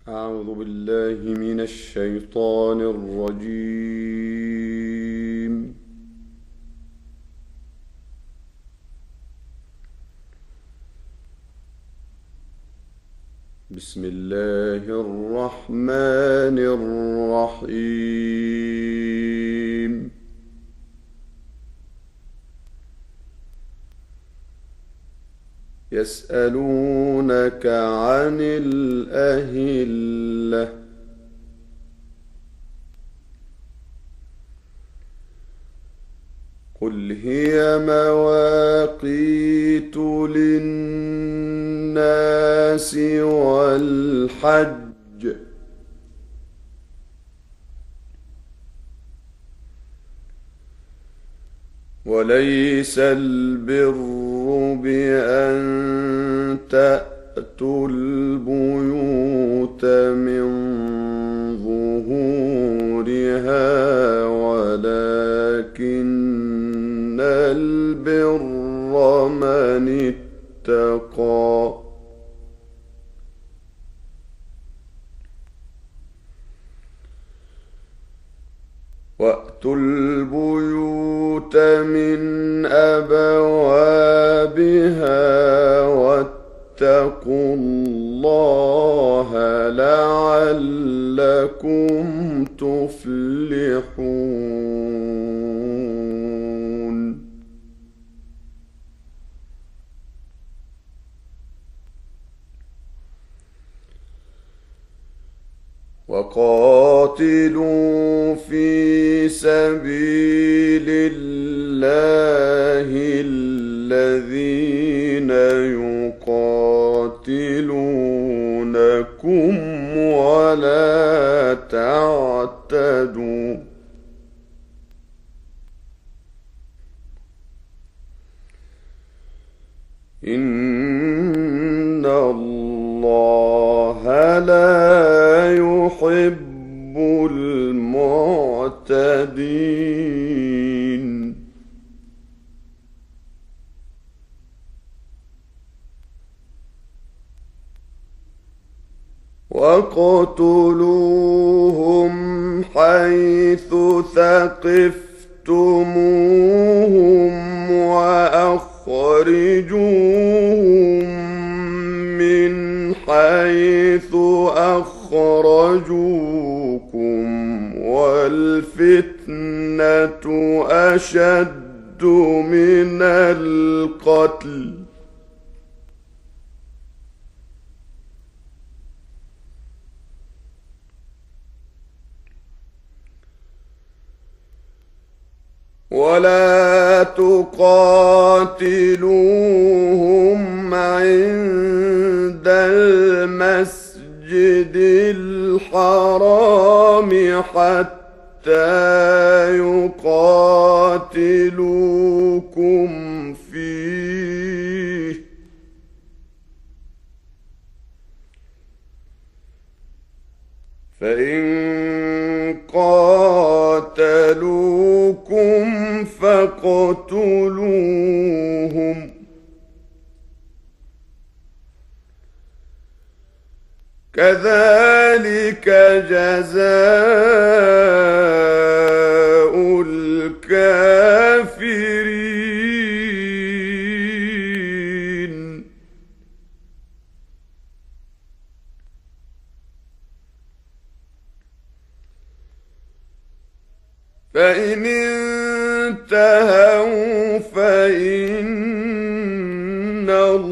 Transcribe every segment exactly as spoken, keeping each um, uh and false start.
أعوذ بالله من الشيطان الرجيم. بسم الله الرحمن الرحيم. يسألونك عن الأهلة قل هي مواقيت للناس والحج وليس البر بأن تأتوا البيوت من ظهورها ولكن البر من اتقى وأتوا البيوت من أبوابها واتقوا الله لعلكم تفلحون. وقاتلوا في سبيل الله الذين يقاتلونكم ولا تعتدوا إن الله لا يحب المعتدين. وَاقْتُلُوهُمْ حيث ثقفتموهم وأخرجوهم من حيث أخرجوكم والفتنة أشد من القتل ولا تقاتلوهم عند المسجد الحرام حتى يقاتلوكم فيه فإن قاتلوكم فاقتلوهم كذلك جزاء الكافرين. فإن انتهوا فإن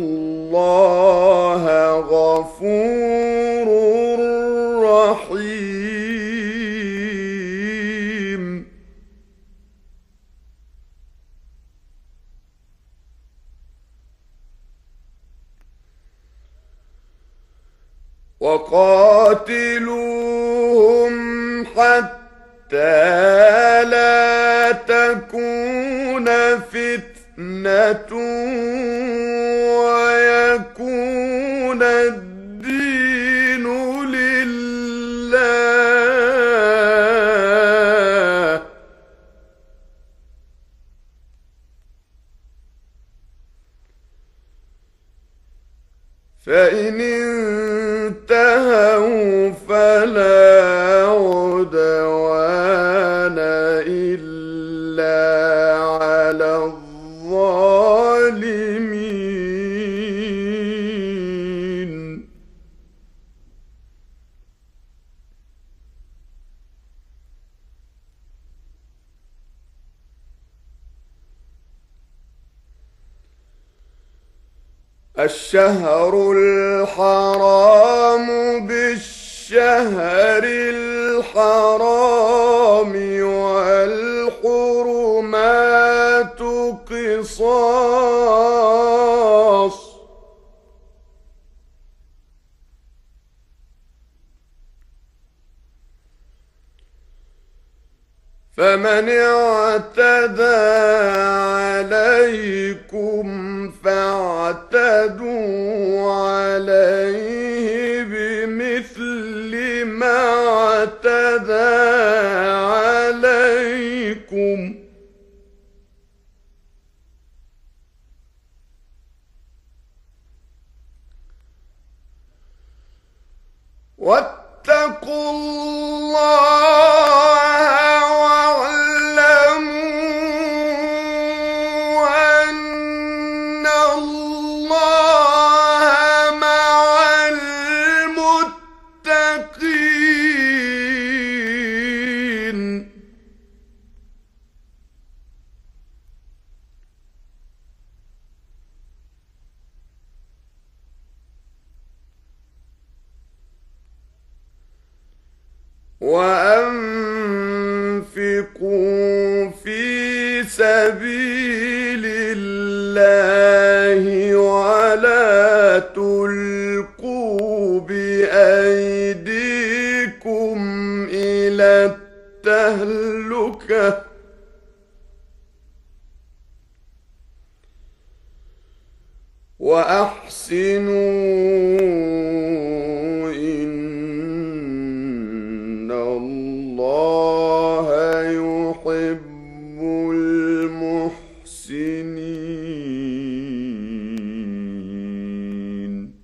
الله غفور رحيم. وقاتلوهم حتى لا تكون فتنة ويكون الدين لله فإن انتهوا فلا عدوان إلا على الظالمين. الشهر الحرام بالشهر الحرام والحرمات قصاص، فمن اعتدى عليكم فاعتدوا عليه بمثل ما اعتدى عليكم، واتقوا الله واعلموا أن الله مع المتقين. وأنفقوا في سبيل الله ولا تلقوا بأيديكم إلى التهلكة وأحسنوا إن الله يحب المحسنين.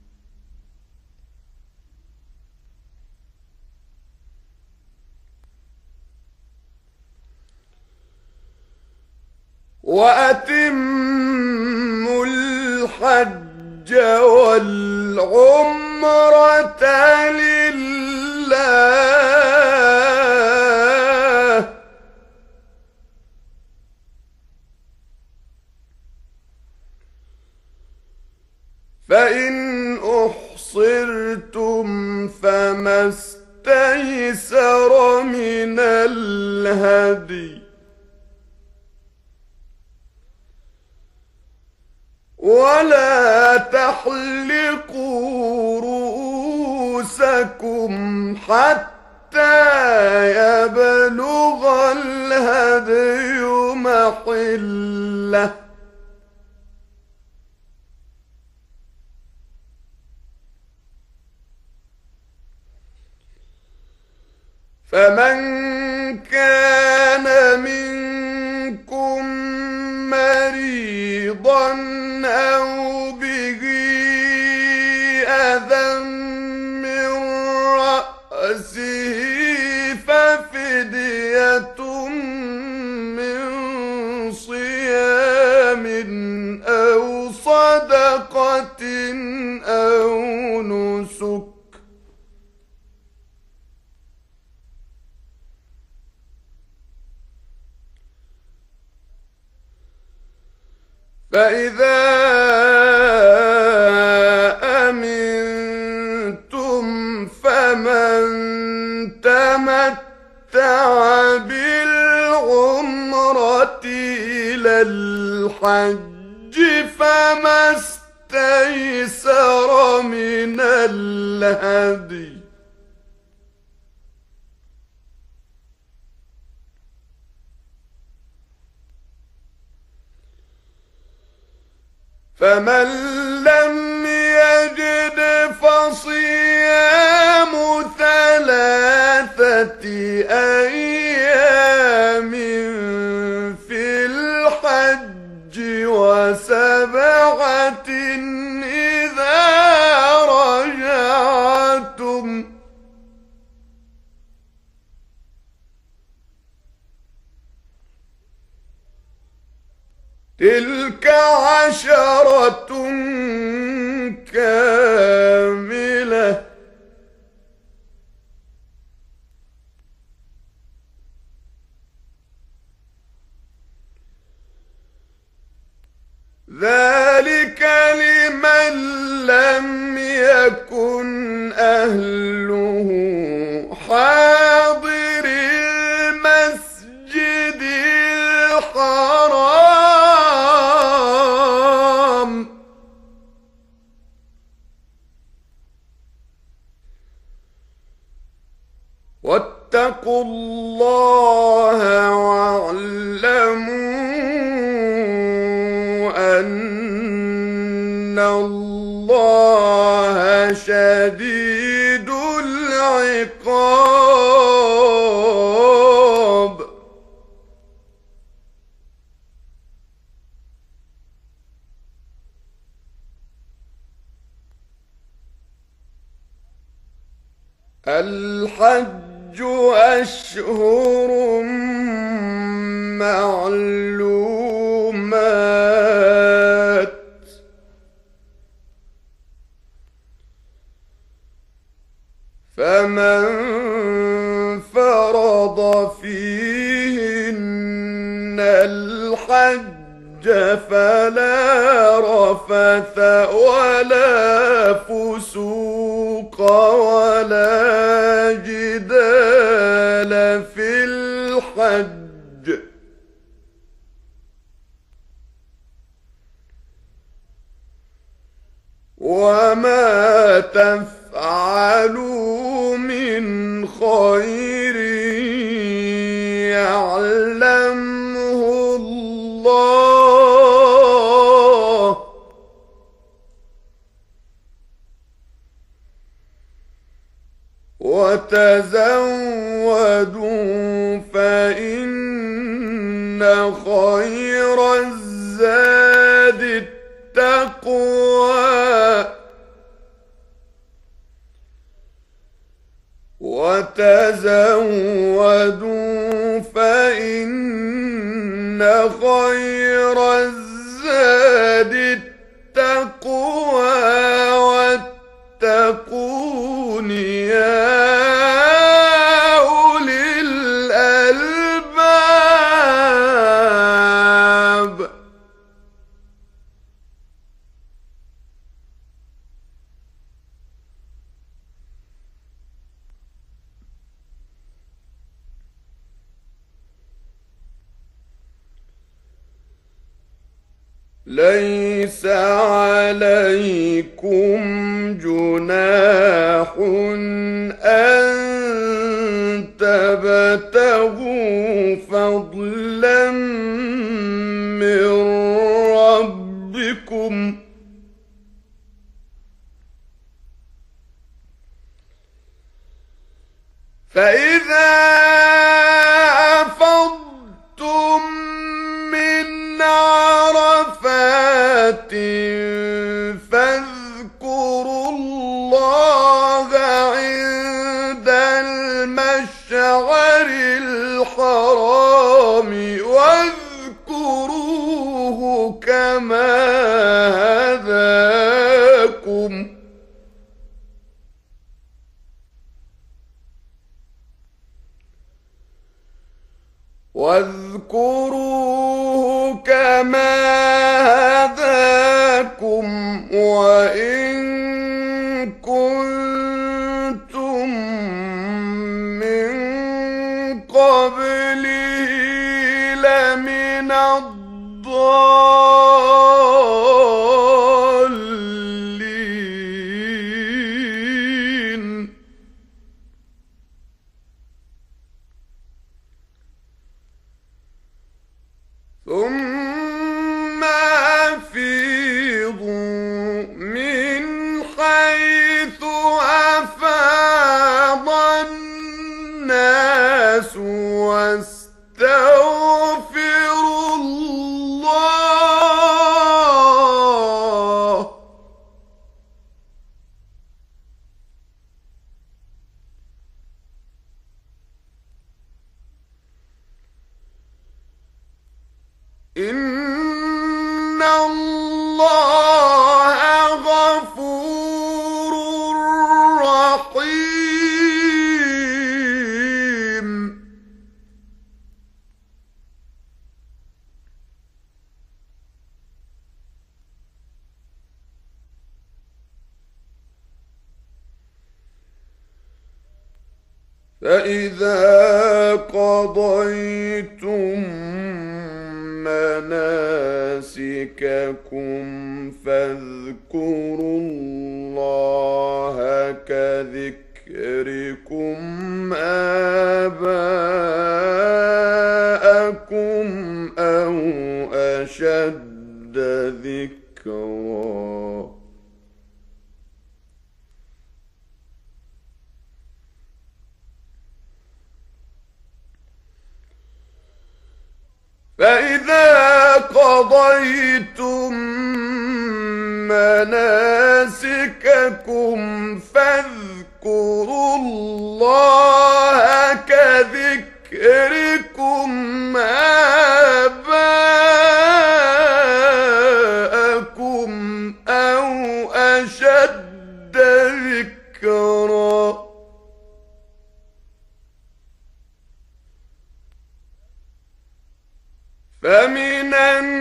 وأتموا الحج والعمرة لله، فإن أحصرتم فما استيسر من الهدي، ولا تحلقوا رؤوسكم حتى يبلغ الهدي محله، فمن كان منكم مريضا أو به أذى من رأسه ففدية من صيام أو صدقة أو نسك، فإذا أمنتم فمن تمتع بالعمرة إلى الحج فما استيسر من الهدي، فمن لم يجد فصيام ثلاثة أيام في الحج وسبعة إذا رجعتم، تلك عشرة كاملة. ذلك لمن لم يكن أهله حاضر المسجد الحرام واتقوا الله واعلموا أن الله شديد العقاب. الحج أشهر معلومات فمن فرض فيهن الحج فلا رفث ولا فسوق ولا جدال في الحج وما تفعلوا من خير يعلمه الله وتزودوا فإن خير الزاد التقوى وتزودوا فإن خير الزاد التقوى واتقون يا أولي الألباب. ليس عليكم جناح أن تبتغوا فضلا من ربكم فإذا أفضتم من عرفات فاذكروا الله عند المشعر الحرام واذكروه كما هداكم واذكروه كما هداكم وإن كنتم من قبله لمن الضالين. ثم أفيضوا من حيث أفاض الناس فإذا قضيتم مناسككم فاذكروا الله كذكركم آباءكم أو أشد ذكرا. فإذا قضيتم مناسككم فاذكروا الله كذكركم آباءكم أو أشد ذكرا. فمن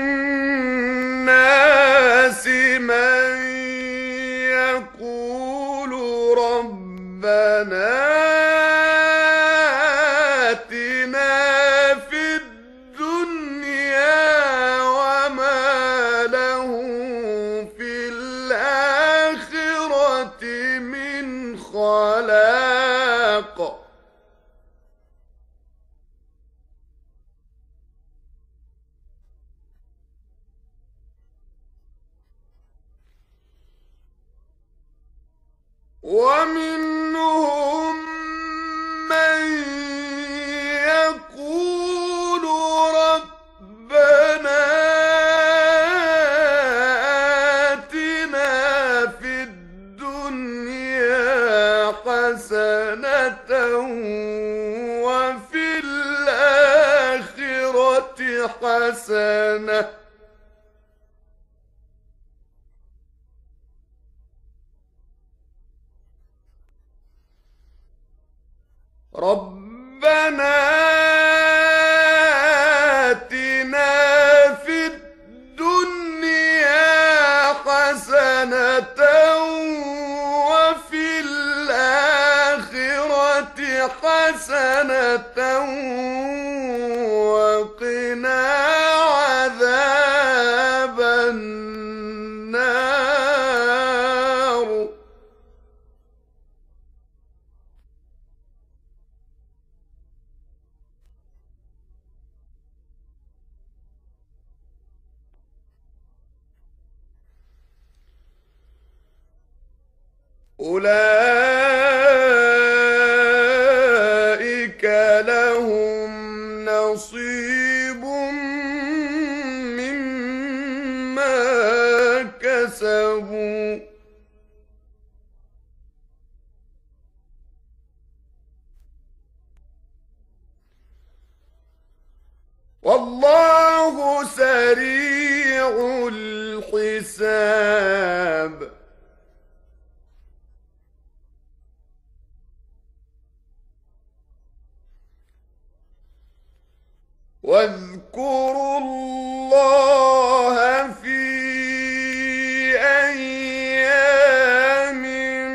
الناس من يقول ربنا آتنا في الدنيا وما له في الآخرة من خلاق. ومنهم من يقول ربنا آتنا في الدنيا حسنة وفي الآخرة حسنة ربنا آتنا في الدنيا حسنة وفي الآخرة حسنة وقنا عذاب النار. أولئك لهم نصيب مما كسبوا والله سريع الحساب. واذكروا الله في أيام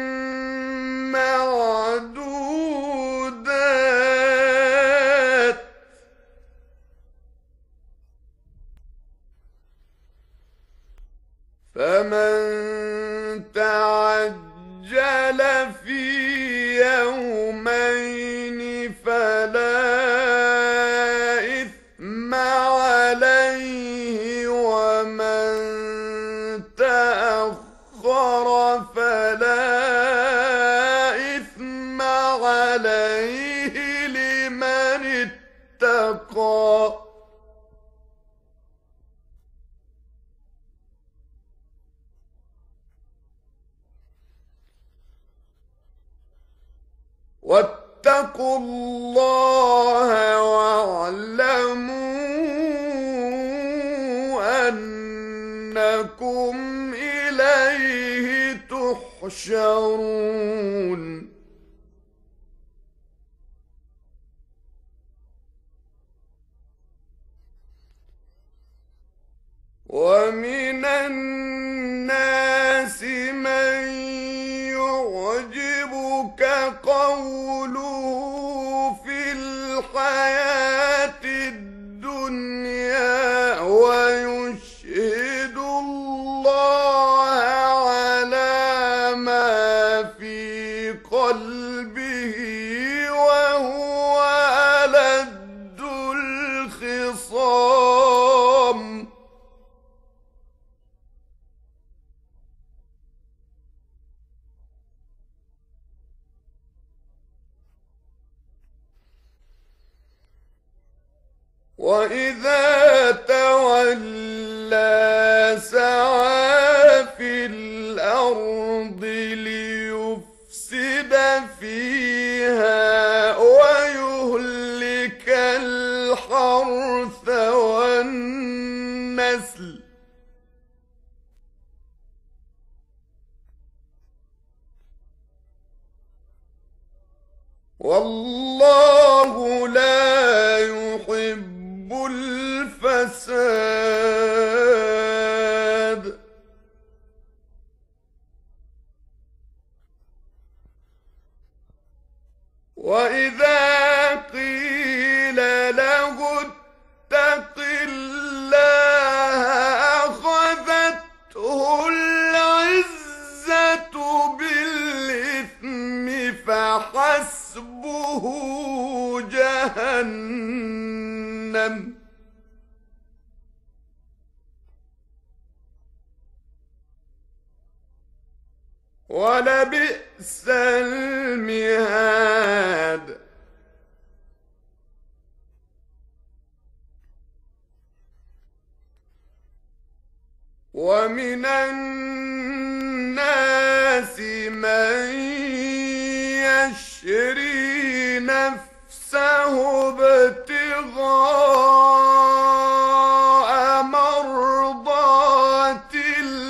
معدودات فمن تعجل في يومين فلا إثم عليه ومن تأخر فلا إثم عليه لمن اتقى. واتقوا الله واعلموا أنكم إليه تحشرون. ومن الناس من يعجبك قوله وإذا تولى سعى في الأرض ليفسد فيها ويهلك الحرث والنسل والله لا يحب الفساد. وإذا قيل له اتق الله أخذته العزة بالإثم فحسبه جهنم ولبئس المهاد. ومن الناس من يشري نفسه ابتغاء مرضات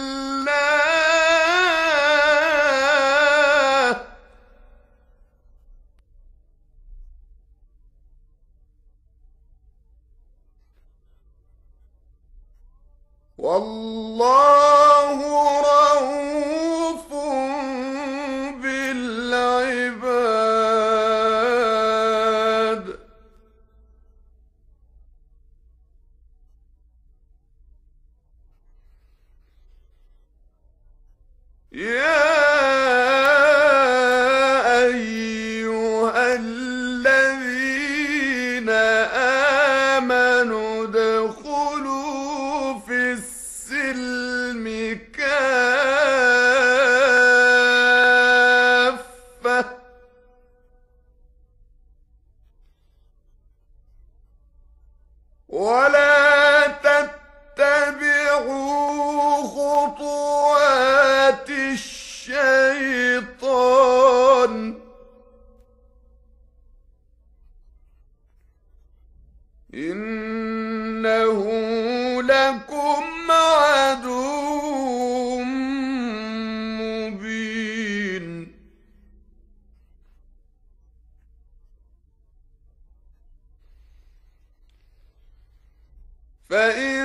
الله والله رؤوف بالعباد. يا أيها الذين آمنوا ادخلوا في السلم كافة ولا تتبعوا خطوات الشيطان إنه لكم عدو مبين. فإن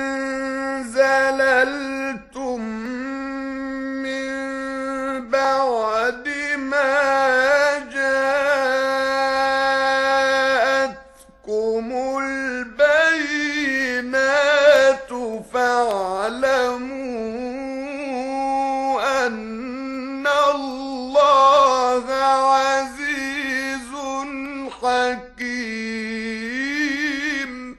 زللتم من بعد ما جاءتكم البينات فاعلموا أن الله عزيز حكيم.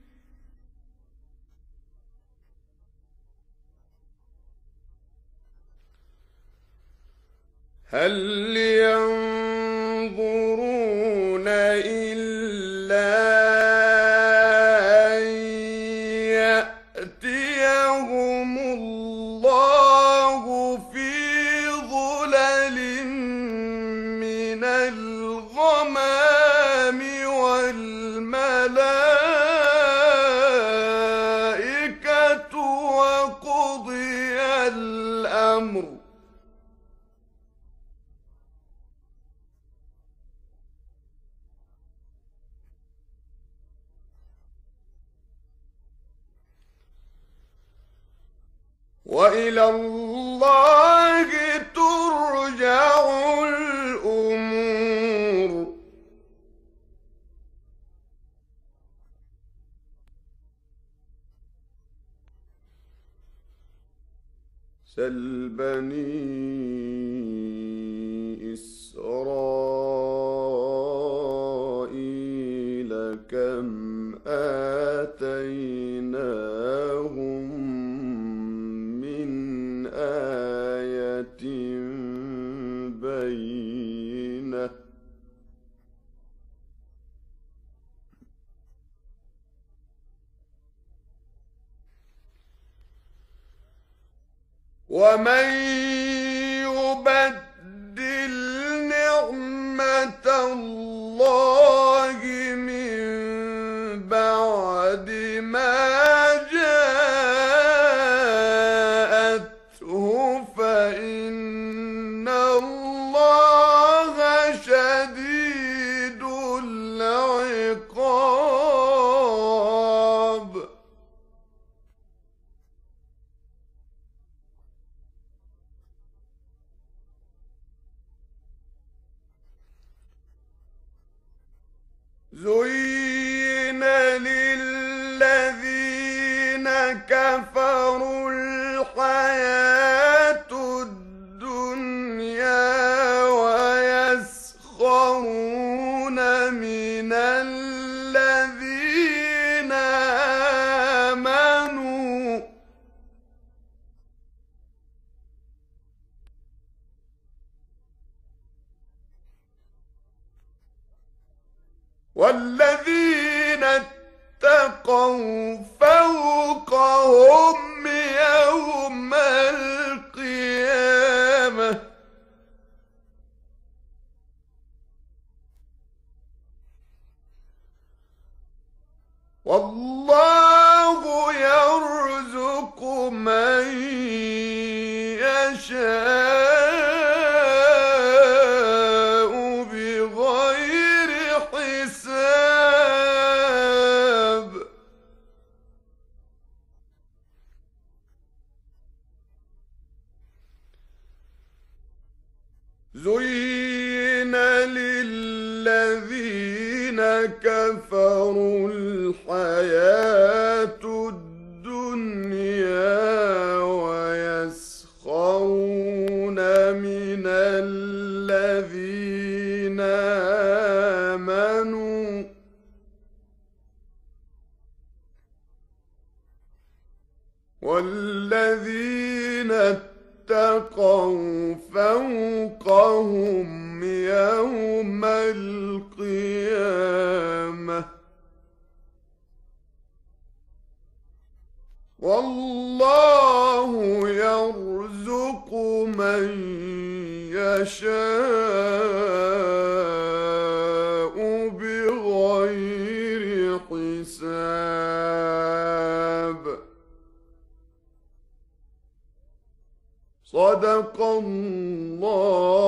هل ينظرون إلا أن يأتيهم الله في ظلل من الغمام والملائكة وقضي الأمر وإلى الله ترجع الأمور. سل بني إسرائيل كم آتيناهم من آية بينة ومن يبدل نعمة الله من بعد ما جاءته فإن الله شديد العقاب. زين للذين كفروا الحياة الدنيا ويسخرون من الذين آمنوا والذين اتقوا فوقهم يوم القيامة والله يرزق من يشاء بغير حساب. زين للذين كفروا الحياة الدنيا ويسخرون من الذين آمنوا والذين اتقوا فوقهم يوم القيامة والله يرزق من يشاء بغير حساب. صدق الله